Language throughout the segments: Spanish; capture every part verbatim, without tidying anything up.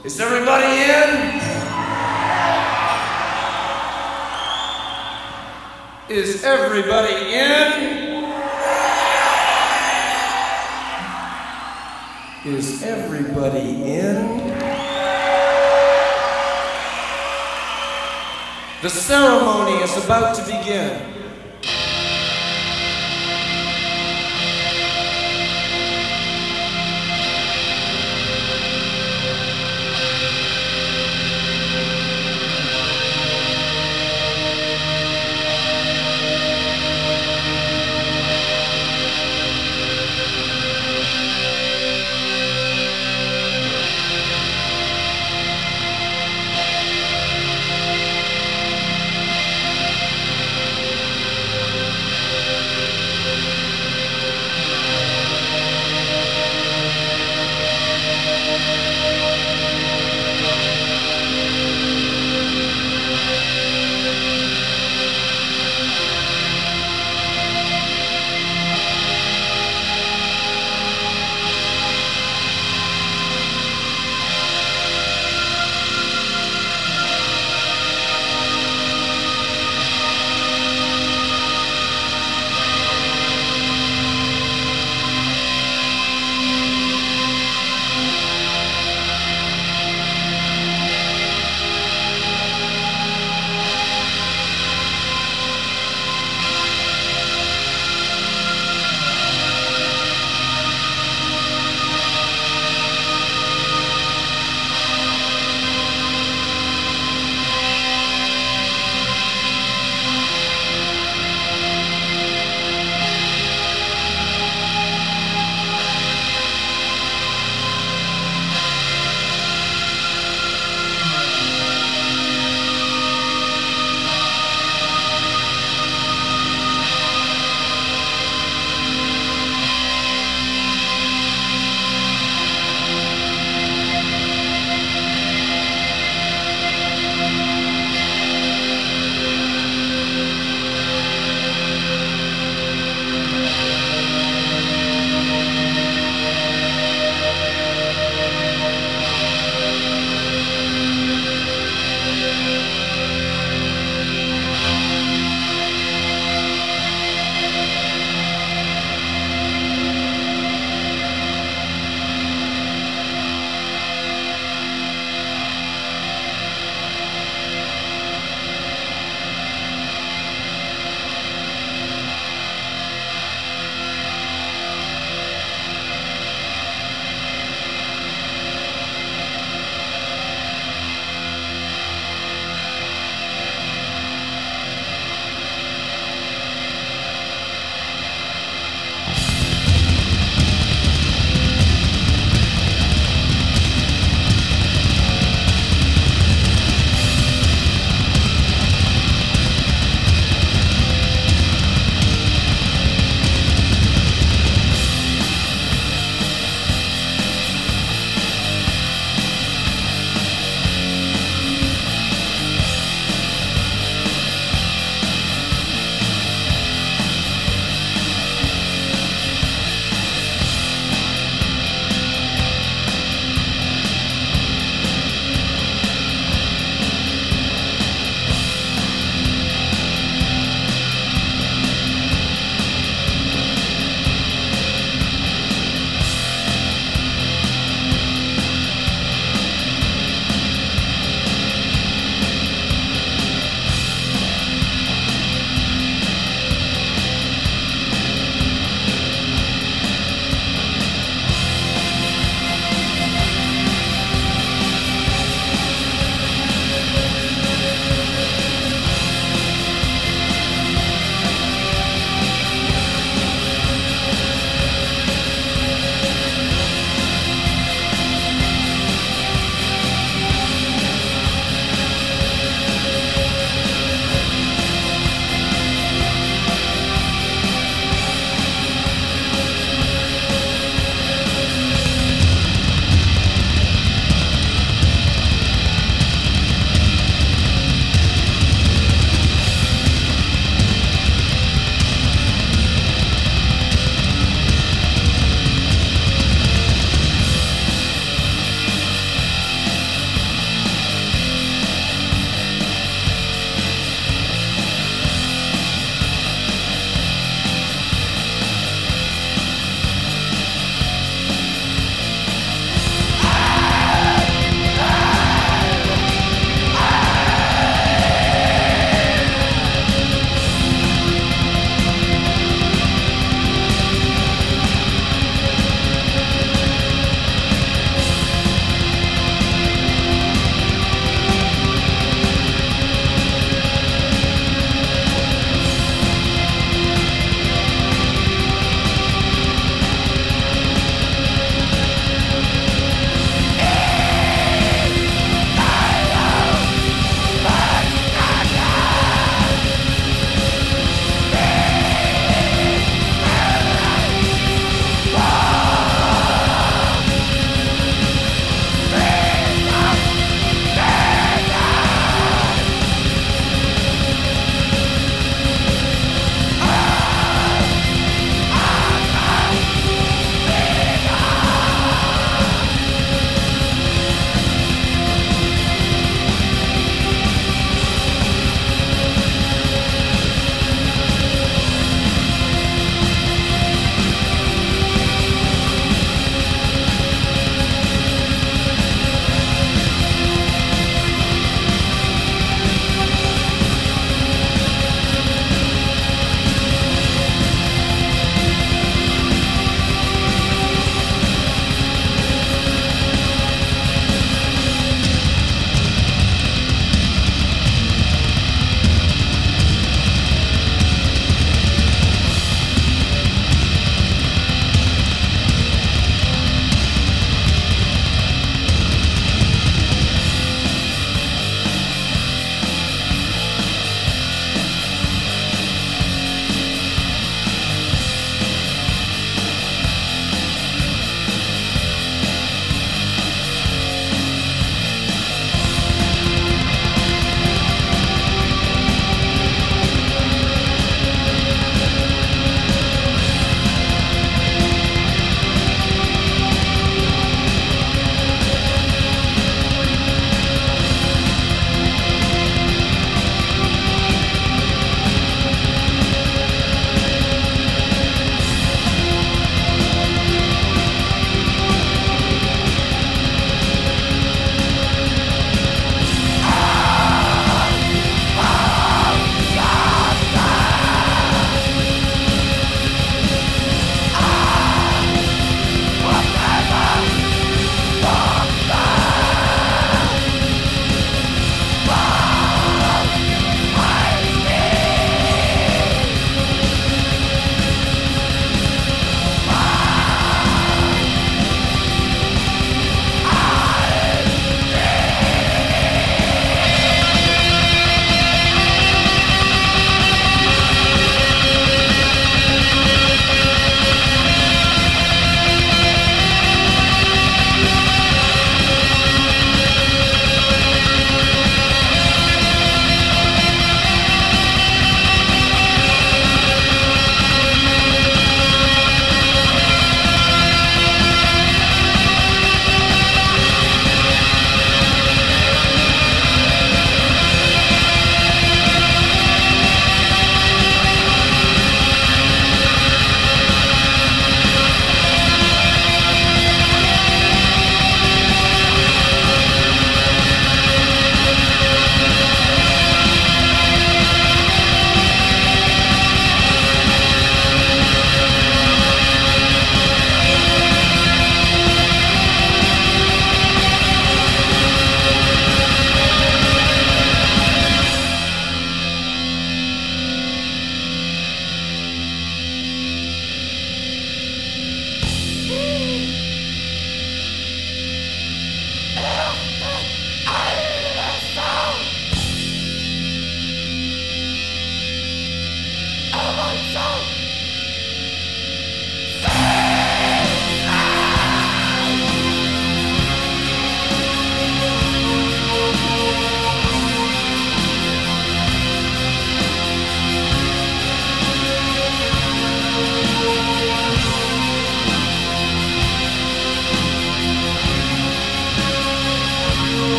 Is everybody in? Is everybody in? Is everybody in? The ceremony is about to begin.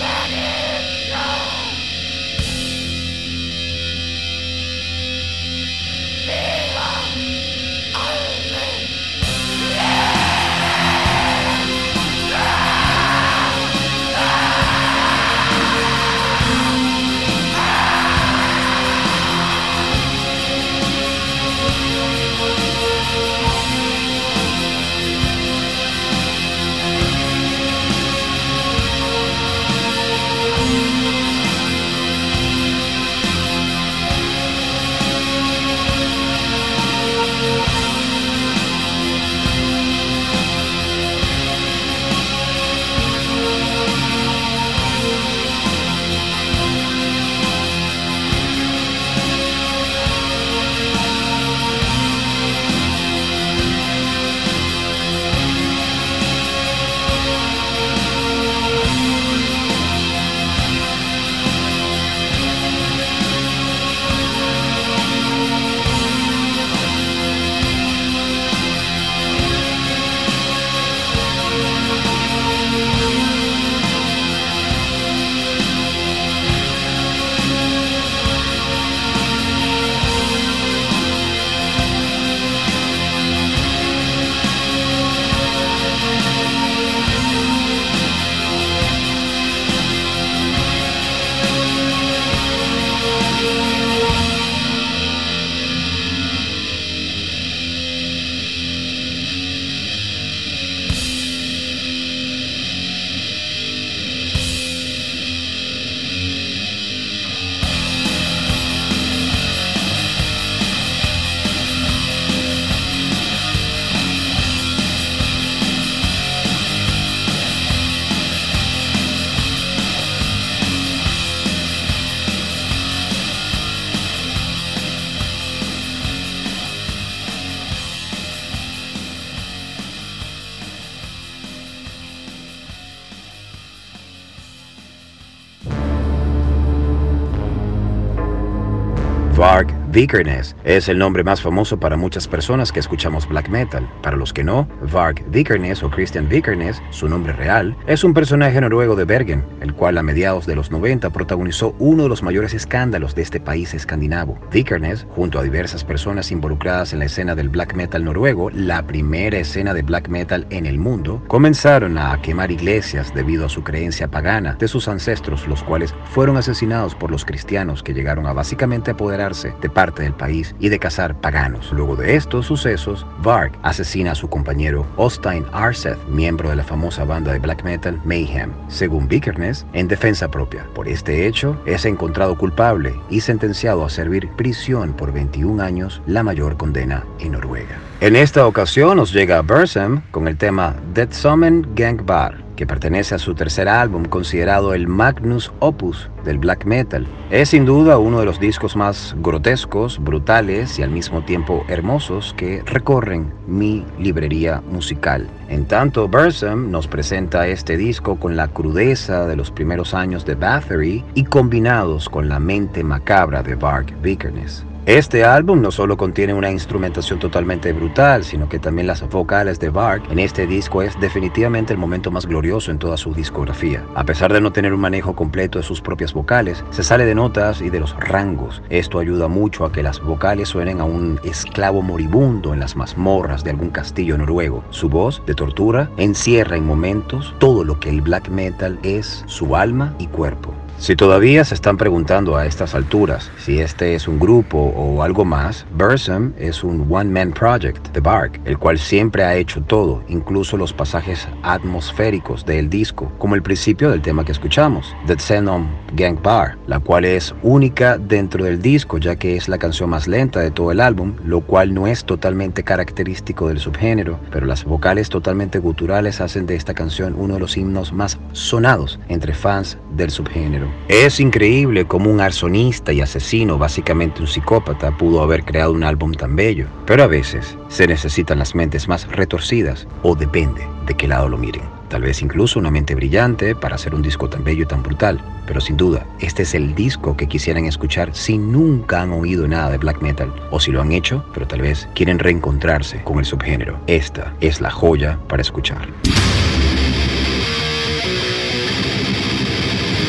Varg Vikernes es el nombre más famoso para muchas personas que escuchamos black metal. Para los que no, Varg Vikernes o Christian Vikernes, su nombre real, es un personaje noruego de Bergen, el cual a mediados de los noventa protagonizó uno de los mayores escándalos de este país escandinavo. Vikernes, junto a diversas personas involucradas en la escena del black metal noruego, la primera escena de black metal en el mundo, comenzaron a quemar iglesias debido a su creencia pagana de sus ancestros, los cuales fueron asesinados por los cristianos que llegaron a básicamente apoderarse de parte del país y de cazar paganos. Luego de estos sucesos, Varg asesina a su compañero Øystein Aarseth, miembro de la famosa banda de black metal Mayhem, según Vikernes, en defensa propia. Por este hecho, es encontrado culpable y sentenciado a servir prisión por veintiún años, la mayor condena en Noruega. En esta ocasión nos llega Burzum con el tema Dødsdommen Gangbar, que pertenece a su tercer álbum, considerado el magnus opus del black metal. Es sin duda uno de los discos más grotescos, brutales y al mismo tiempo hermosos que recorren mi librería musical. En tanto, Burzum nos presenta este disco con la crudeza de los primeros años de Bathory y combinados con la mente macabra de Varg Vikernes. Este álbum no solo contiene una instrumentación totalmente brutal, sino que también las vocales de Varg en este disco es definitivamente el momento más glorioso en toda su discografía. A pesar de no tener un manejo completo de sus propias vocales, se sale de notas y de los rangos. Esto ayuda mucho a que las vocales suenen a un esclavo moribundo en las mazmorras de algún castillo noruego. Su voz de tortura encierra en momentos todo lo que el black metal es, su alma y cuerpo. Si todavía se están preguntando a estas alturas si este es un grupo o algo más, Burzum es un one-man project de Varg, el cual siempre ha hecho todo, incluso los pasajes atmosféricos del disco, como el principio del tema que escuchamos, Dødsdommen Gangbar, la cual es única dentro del disco, ya que es la canción más lenta de todo el álbum, lo cual no es totalmente característico del subgénero, pero las vocales totalmente guturales hacen de esta canción uno de los himnos más sonados entre fans del subgénero. Es increíble cómo un arsonista y asesino, básicamente un psicópata, pudo haber creado un álbum tan bello, pero a veces se necesitan las mentes más retorcidas, o depende de qué lado lo miren. Tal vez incluso una mente brillante para hacer un disco tan bello y tan brutal, pero sin duda, este es el disco que quisieran escuchar si nunca han oído nada de black metal, o si lo han hecho, pero tal vez quieren reencontrarse con el subgénero. Esta es la joya para escuchar.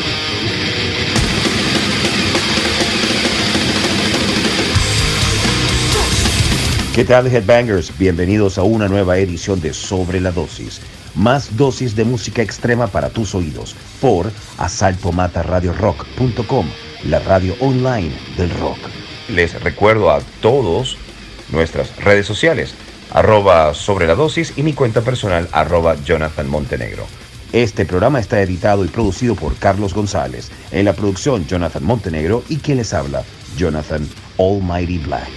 ¿Qué tal, Headbangers? Bienvenidos a una nueva edición de Sobre la Dosis. Más dosis de música extrema para tus oídos por asalto mata radio rock punto com, la radio online del rock. Les recuerdo a todos nuestras redes sociales, arroba Sobre la Dosis y mi cuenta personal, arroba Jonathan Montenegro. Este programa está editado y producido por Carlos González. En la producción, Jonathan Montenegro y quien les habla, Jonathan Almighty Black.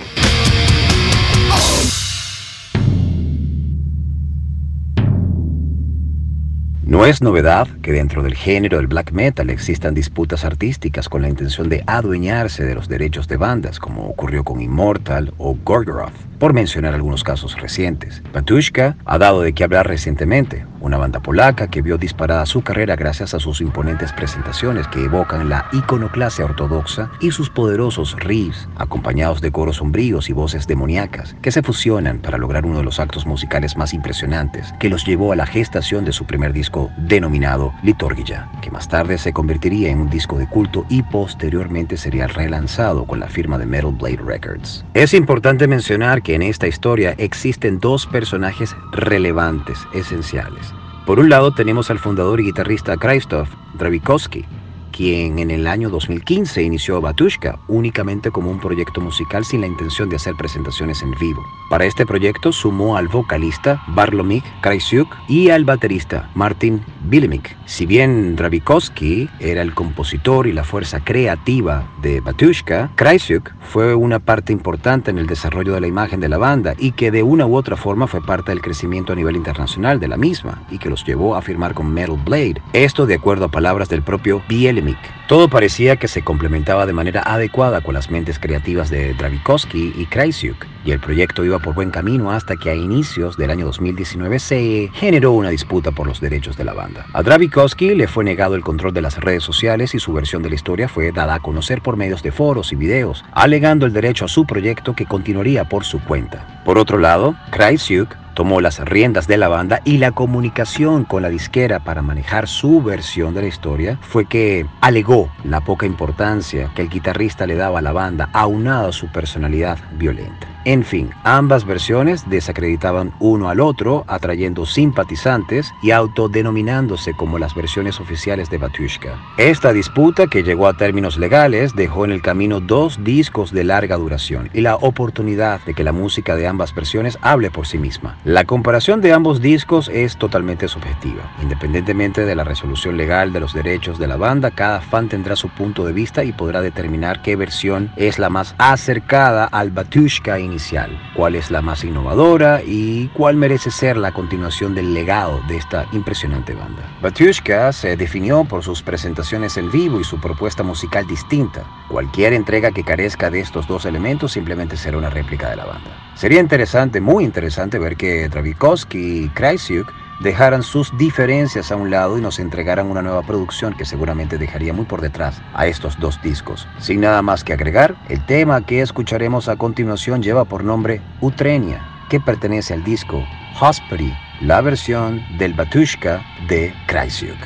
No es novedad que dentro del género del black metal existan disputas artísticas con la intención de adueñarse de los derechos de bandas, como ocurrió con Immortal o Gorgoroth, por mencionar algunos casos recientes. Batushka ha dado de qué hablar recientemente, una banda polaca que vio disparada su carrera gracias a sus imponentes presentaciones que evocan la iconoclasia ortodoxa y sus poderosos riffs, acompañados de coros sombríos y voces demoníacas, que se fusionan para lograr uno de los actos musicales más impresionantes, que los llevó a la gestación de su primer disco denominado Liturgia, que más tarde se convertiría en un disco de culto y posteriormente sería relanzado con la firma de Metal Blade Records. Es importante mencionar que en esta historia existen dos personajes relevantes, esenciales. Por un lado tenemos al fundador y guitarrista Krzysztof Drabikowski, quien en el año dos mil quince inició Batushka únicamente como un proyecto musical sin la intención de hacer presentaciones en vivo. Para este proyecto sumó al vocalista Bartłomiej Krzysiuk y al baterista Martin Bielemic. Si bien Drabikowski era el compositor y la fuerza creativa de Batushka, Krzysiuk fue una parte importante en el desarrollo de la imagen de la banda y que de una u otra forma fue parte del crecimiento a nivel internacional de la misma y que los llevó a firmar con Metal Blade. Esto de acuerdo a palabras del propio Bielemic. Todo parecía que se complementaba de manera adecuada con las mentes creativas de Drabikowski y Krzysiuk, y el proyecto iba por buen camino hasta que a inicios del año dos mil diecinueve se generó una disputa por los derechos de la banda. A Drabikowski le fue negado el control de las redes sociales y su versión de la historia fue dada a conocer por medios de foros y videos, alegando el derecho a su proyecto que continuaría por su cuenta. Por otro lado, Krzysiuk tomó las riendas de la banda y la comunicación con la disquera para manejar su versión de la historia fue que alegó la poca importancia que el guitarrista le daba a la banda, aunado a su personalidad violenta. En fin, ambas versiones desacreditaban uno al otro, atrayendo simpatizantes y autodenominándose como las versiones oficiales de Batushka. Esta disputa, que llegó a términos legales, dejó en el camino dos discos de larga duración y la oportunidad de que la música de ambas versiones hable por sí misma. La comparación de ambos discos es totalmente subjetiva. Independientemente de la resolución legal de los derechos de la banda, cada fan tendrá su punto de vista y podrá determinar qué versión es la más acercada al Batushka inicial, cuál es la más innovadora y cuál merece ser la continuación del legado de esta impresionante banda. Batushka se definió por sus presentaciones en vivo y su propuesta musical distinta. Cualquier entrega que carezca de estos dos elementos simplemente será una réplica de la banda. Sería interesante, muy interesante, ver que Drabikowski y Krzysiuk dejaran sus diferencias a un lado y nos entregaran una nueva producción que seguramente dejaría muy por detrás a estos dos discos. Sin nada más que agregar, el tema que escucharemos a continuación lleva por nombre Utrenia, que pertenece al disco Hospity, la versión del Batushka de Krzysiuk.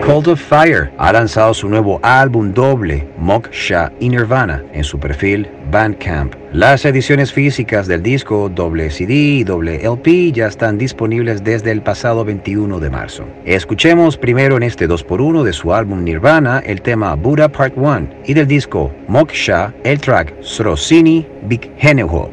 Cult of Fire ha lanzado su nuevo álbum doble, Moksha y Nirvana, en su perfil Bandcamp. Las ediciones físicas del disco doble C D y doble L P ya están disponibles desde el pasado veintiuno de marzo. Escuchemos primero en este dos por uno de su álbum Nirvana el tema Buddha Part uno y del disco Moksha el track Srosini Bikheneho.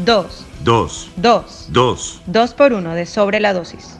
dos, dos, dos, dos. dos por uno de sobre la dosis.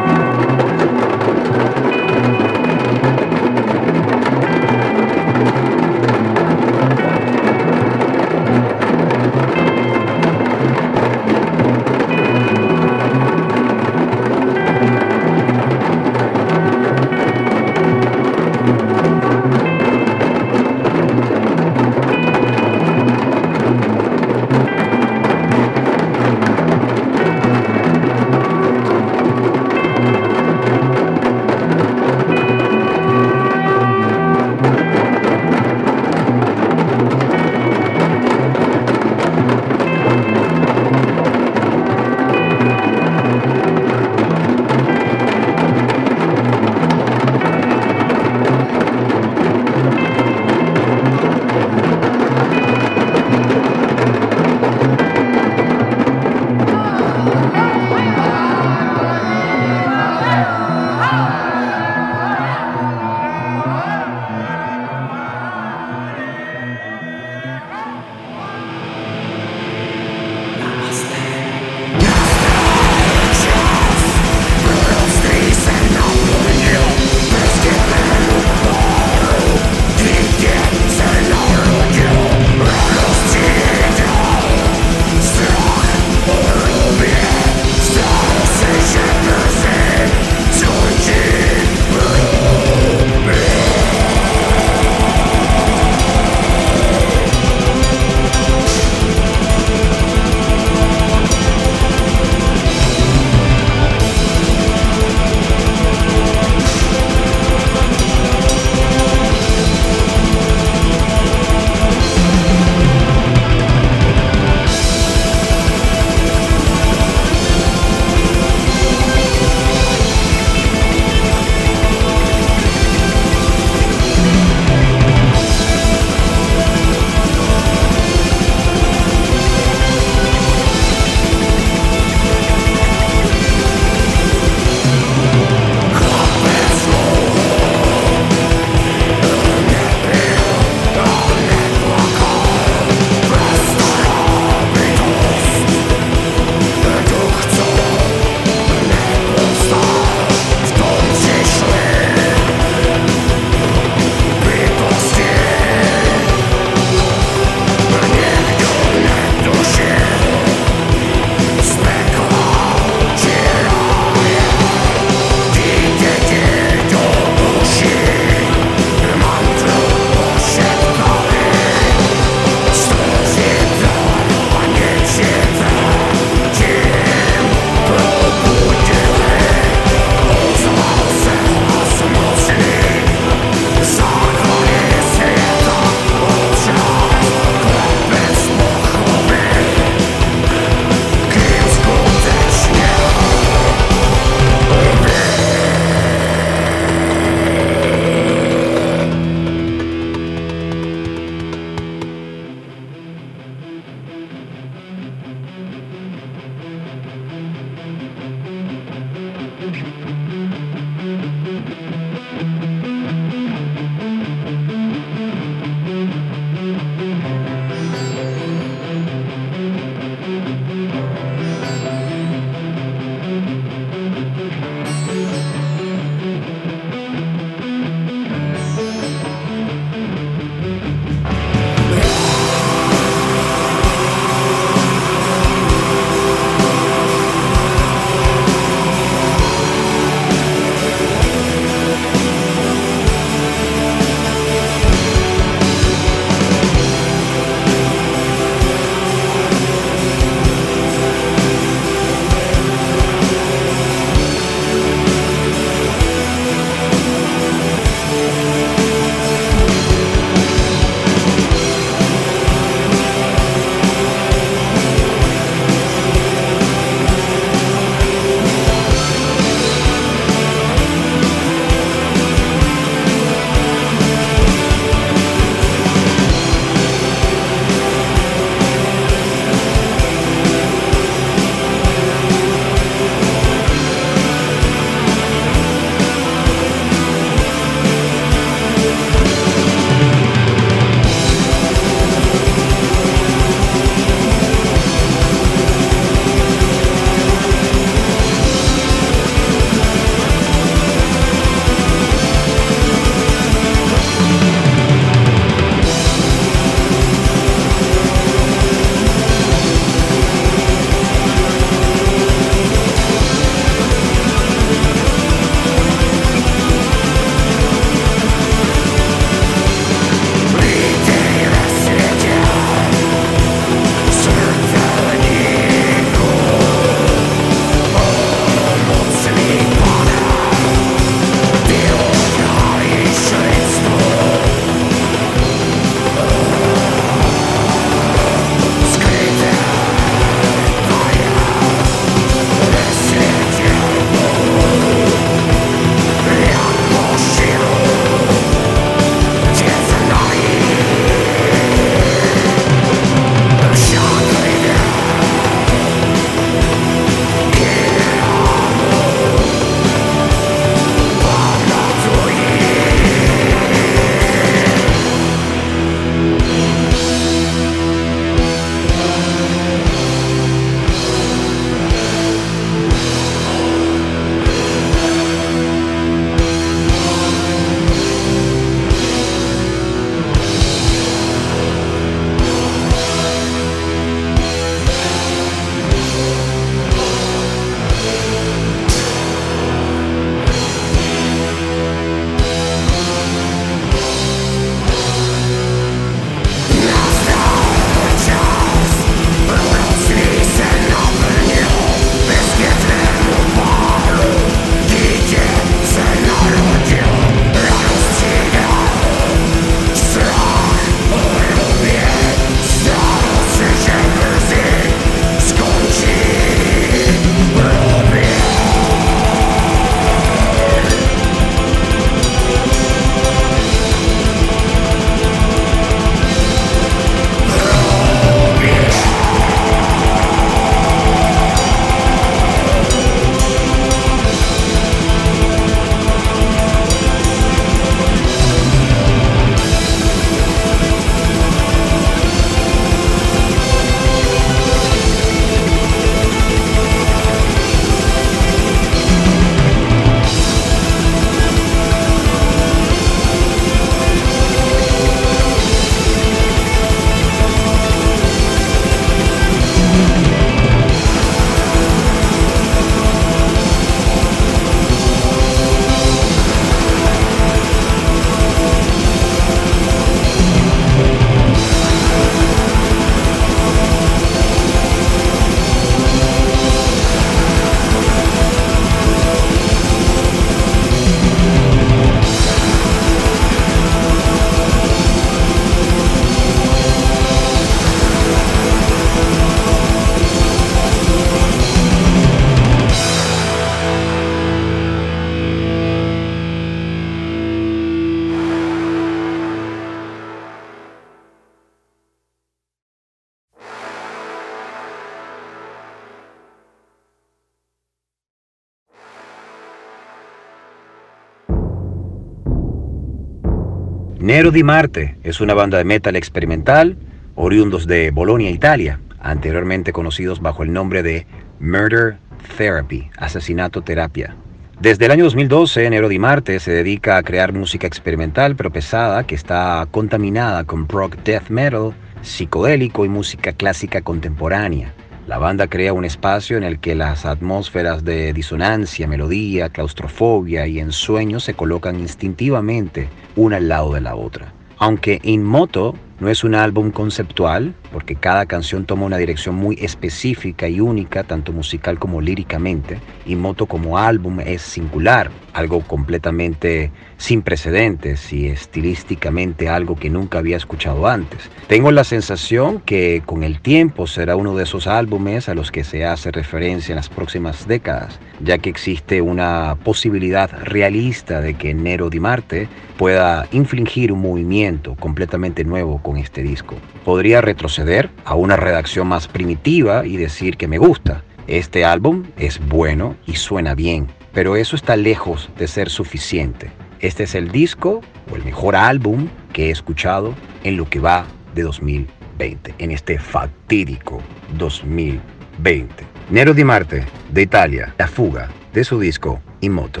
Nero di Marte es una banda de metal experimental oriundos de Bolonia, Italia, anteriormente conocidos bajo el nombre de Murder Therapy, asesinato terapia. Desde el año dos mil doce, Nero di Marte se dedica a crear música experimental pero pesada que está contaminada con prog death metal, psicodélico y música clásica contemporánea. La banda crea un espacio en el que las atmósferas de disonancia, melodía, claustrofobia y ensueño se colocan instintivamente una al lado de la otra. Aunque In Moto no es un álbum conceptual, porque cada canción toma una dirección muy específica y única, tanto musical como líricamente, In Moto como álbum es singular, algo completamente sin precedentes y estilísticamente algo que nunca había escuchado antes. Tengo la sensación que con el tiempo será uno de esos álbumes a los que se hace referencia en las próximas décadas, ya que existe una posibilidad realista de que Nero di Marte pueda infligir un movimiento completamente nuevo con este disco. Podría retroceder a una redacción más primitiva y decir que me gusta. Este álbum es bueno y suena bien, pero eso está lejos de ser suficiente. Este es el disco o el mejor álbum que he escuchado en lo que va de dos mil veinte, en este fatídico dos mil veinte. Nero di Marte, de Italia, la fuga de su disco In Moto.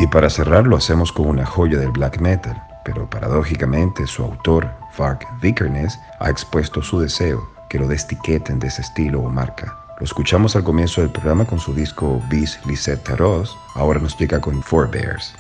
para cerrar lo hacemos con una joya del black metal, pero paradójicamente su autor, Varg Vikernes, ha expuesto su deseo que lo destiqueten de ese estilo o marca. Lo escuchamos al comienzo del programa con su disco Bis Lisette Taros, ahora nos llega con Forebears.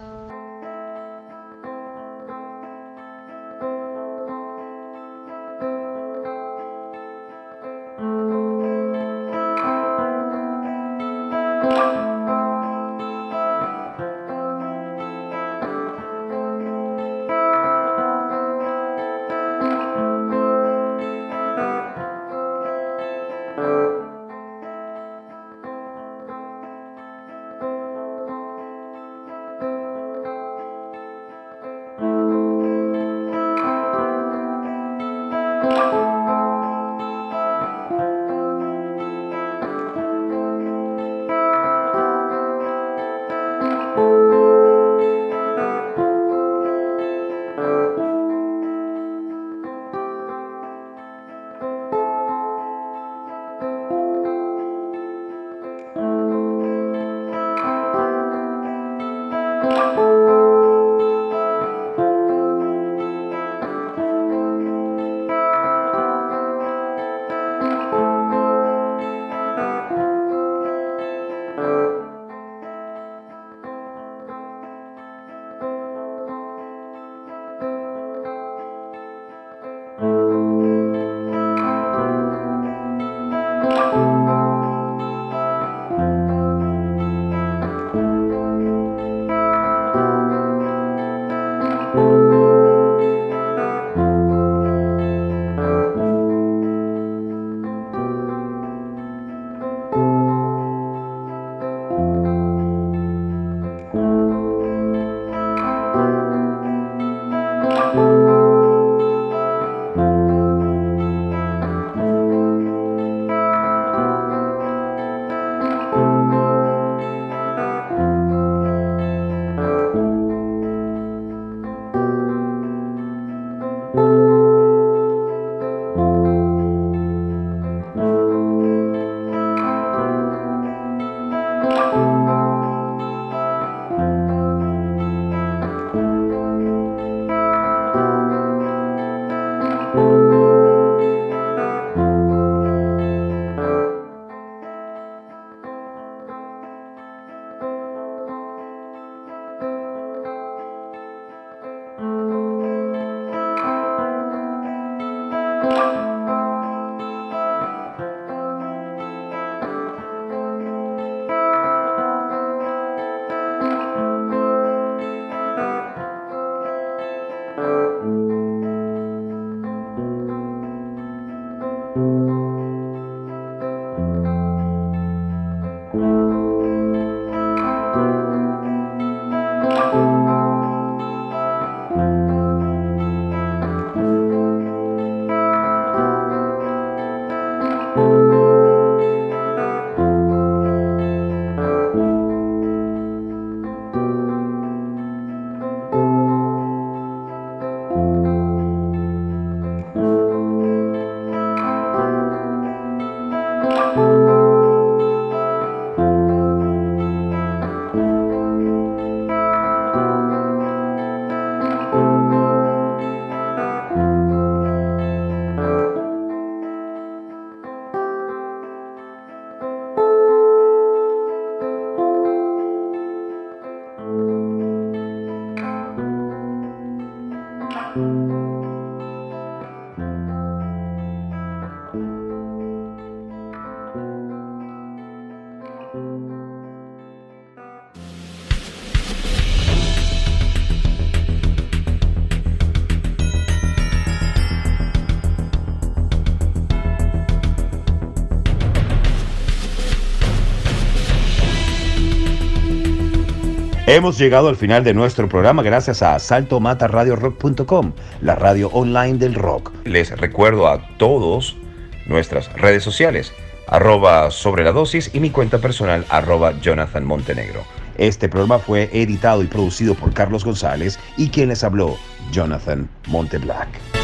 Hemos llegado al final de nuestro programa gracias a salto mata radio rock punto com, la radio online del rock. Les recuerdo a todos nuestras redes sociales, arroba sobre la dosis y mi cuenta personal, arroba Jonathan Montenegro. Este programa fue editado y producido por Carlos González y quien les habló, Jonathan Monteblack.